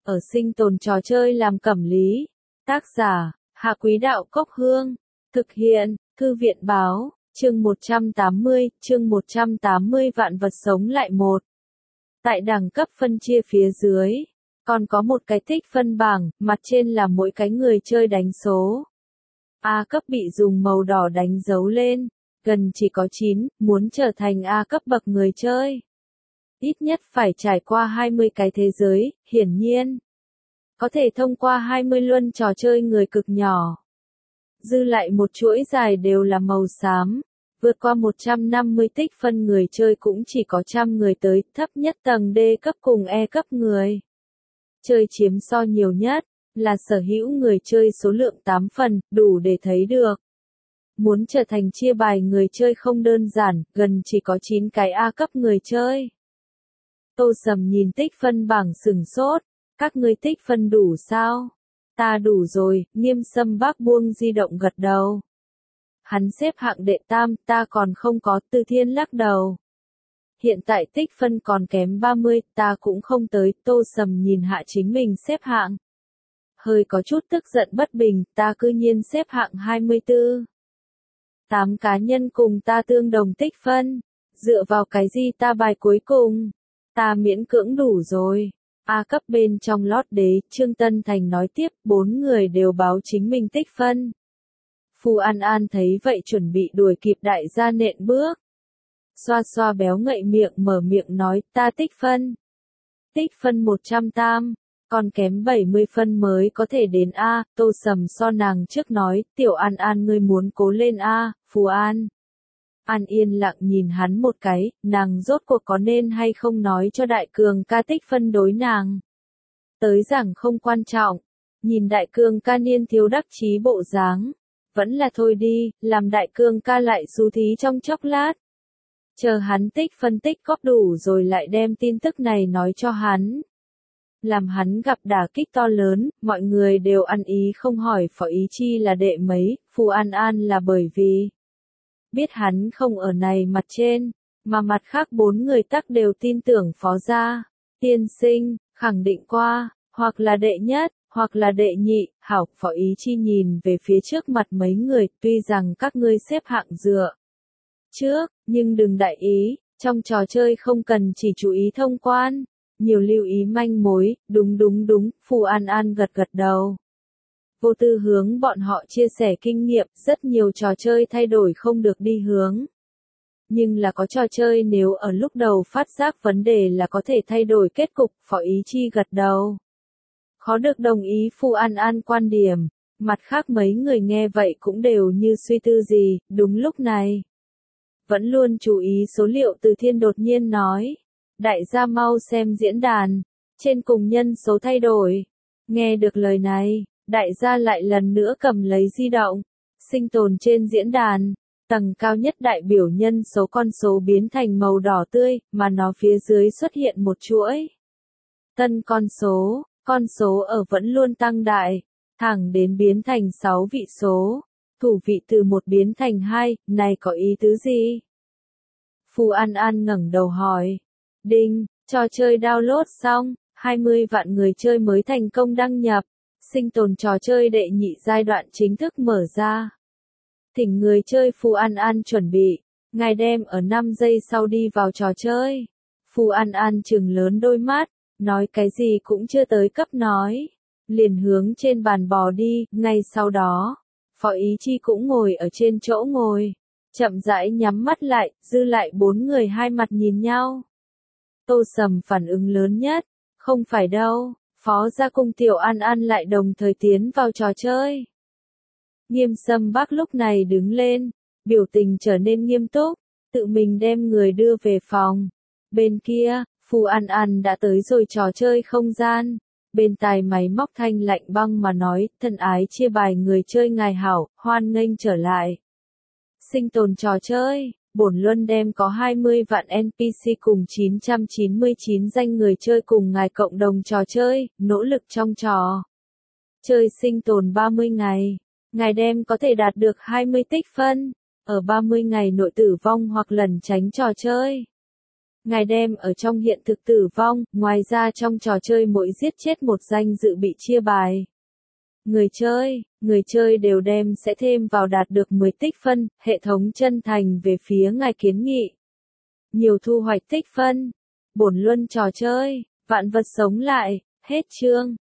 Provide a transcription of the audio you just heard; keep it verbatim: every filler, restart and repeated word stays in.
ở sinh tồn trò chơi làm cẩm lý. Tác giả, Hạ Quý Đạo Cốc Hương. Thực hiện, Thư viện Báo, chương một trăm tám mươi, chương một trăm tám mươi vạn vật sống lại một. Tại đẳng cấp phân chia phía dưới, còn có một cái tích phân bảng, mặt trên là mỗi cái người chơi đánh số. A cấp bị dùng màu đỏ đánh dấu lên, gần chỉ có chín, muốn trở thành A cấp bậc người chơi. Ít nhất phải trải qua hai mươi cái thế giới, hiển nhiên. Có thể thông qua hai mươi luân trò chơi người cực nhỏ. Dư lại một chuỗi dài đều là màu xám. Vượt qua một trăm năm mươi tích phân người chơi cũng chỉ có trăm người tới, thấp nhất tầng D cấp cùng E cấp người. Chơi chiếm so nhiều nhất, là sở hữu người chơi số lượng tám phần, đủ để thấy được. Muốn trở thành chia bài người chơi không đơn giản, gần chỉ có chín cái A cấp người chơi. Tô Sầm nhìn tích phân bảng sừng sốt, các ngươi tích phân đủ sao? Ta đủ rồi, Nghiêm Sâm Bác buông di động gật đầu. Hắn xếp hạng đệ tam, ta còn không có. Từ Thiên lắc đầu. Hiện tại tích phân còn kém ba mươi, ta cũng không tới. Tô Sầm nhìn hạ chính mình xếp hạng. Hơi có chút tức giận bất bình, ta cư nhiên xếp hạng hai mươi tư. Tám cá nhân cùng ta tương đồng tích phân. Dựa vào cái gì ta bài cuối cùng? Ta miễn cưỡng đủ rồi. A cấp bên trong lót đế, Trương Tân Thành nói tiếp, bốn người đều báo chính mình tích phân. Phù An An thấy vậy chuẩn bị đuổi kịp đại gia nện bước. Xoa xoa béo ngậy miệng mở miệng nói, ta tích phân. Tích phân một trăm tam, còn kém bảy mươi phân mới có thể đến A. Tô Sầm so nàng trước nói, Tiểu An An ngươi muốn cố lên A. Phù An An yên lặng nhìn hắn một cái, nàng rốt cuộc có nên hay không nói cho đại cường ca tích phân đối nàng. Tới rằng không quan trọng, nhìn đại cường ca niên thiếu đắc chí bộ dáng, vẫn là thôi đi, làm đại cường ca lại xú thí trong chốc lát. Chờ hắn tích phân tích góp đủ rồi lại đem tin tức này nói cho hắn. Làm hắn gặp đả kích to lớn, mọi người đều ăn ý không hỏi Phó Ý Chi là đệ mấy, Phù An An là bởi vì biết hắn không ở này mặt trên, mà mặt khác bốn người tắc đều tin tưởng Phó gia. Tiên sinh, khẳng định qua, hoặc là đệ nhất, hoặc là đệ nhị. Hảo, Phó Ý Chi nhìn về phía trước mặt mấy người, tuy rằng các ngươi xếp hạng dựa trước, nhưng đừng đại ý, trong trò chơi không cần chỉ chú ý thông quan, nhiều lưu ý manh mối. Đúng đúng đúng, Phù An An gật gật đầu. Vô tư hướng bọn họ chia sẻ kinh nghiệm, rất nhiều trò chơi thay đổi không được đi hướng. Nhưng là có trò chơi nếu ở lúc đầu phát giác vấn đề là có thể thay đổi kết cục. Phó Ý Chi gật đầu. Khó được đồng ý Phù An An quan điểm, mặt khác mấy người nghe vậy cũng đều như suy tư gì. Đúng lúc này, vẫn luôn chú ý số liệu Từ Thiên đột nhiên nói, đại gia mau xem diễn đàn, trên cùng nhân số thay đổi. Nghe được lời này, đại gia lại lần nữa cầm lấy di động, sinh tồn trên diễn đàn, tầng cao nhất đại biểu nhân số con số biến thành màu đỏ tươi, mà nó phía dưới xuất hiện một chuỗi tân con số, con số ở vẫn luôn tăng đại, thẳng đến biến thành sáu vị số, thủ vị từ một biến thành hai, này có ý tứ gì? Phù An An ngẩng đầu hỏi. Đinh, trò chơi download xong, hai mươi vạn người chơi mới thành công đăng nhập. Sinh tồn trò chơi đệ nhị giai đoạn chính thức mở ra. Thỉnh người chơi Phù An An chuẩn bị, ngài đem ở năm giây sau đi vào trò chơi. Phù An An trừng lớn đôi mắt, nói cái gì cũng chưa tới cấp nói. Liền hướng trên bàn bò đi, ngay sau đó, Phó Ý Chi cũng ngồi ở trên chỗ ngồi. Chậm rãi nhắm mắt lại, dư lại bốn người hai mặt nhìn nhau. Tô Sầm phản ứng lớn nhất, không phải đâu. Phó gia cùng Tiểu An An lại đồng thời tiến vào trò chơi. Nghiêm Sâm Bác lúc này đứng lên, biểu tình trở nên nghiêm túc, tự mình đem người đưa về phòng. Bên kia, Phù An An đã tới rồi trò chơi không gian. Bên tai máy móc thanh lạnh băng mà nói, thân ái chia bài người chơi ngài hảo, hoan nghênh trở lại. Sinh tồn trò chơi. Bổn luân đem có hai mươi vạn en pê xê cùng chín trăm chín mươi chín danh người chơi cùng ngài cộng đồng trò chơi, nỗ lực trong trò chơi sinh tồn ba mươi ngày. Ngài đem có thể đạt được hai mươi tích phân, ở ba mươi ngày nội tử vong hoặc lẩn tránh trò chơi. Ngài đem ở trong hiện thực tử vong, ngoài ra trong trò chơi mỗi giết chết một danh dự bị chia bài. Người chơi, người chơi đều đem sẽ thêm vào đạt được mười tích phân, hệ thống chân thành về phía ngài kiến nghị. Nhiều thu hoạch tích phân. Bổn luân trò chơi, vạn vật sống lại, hết chương.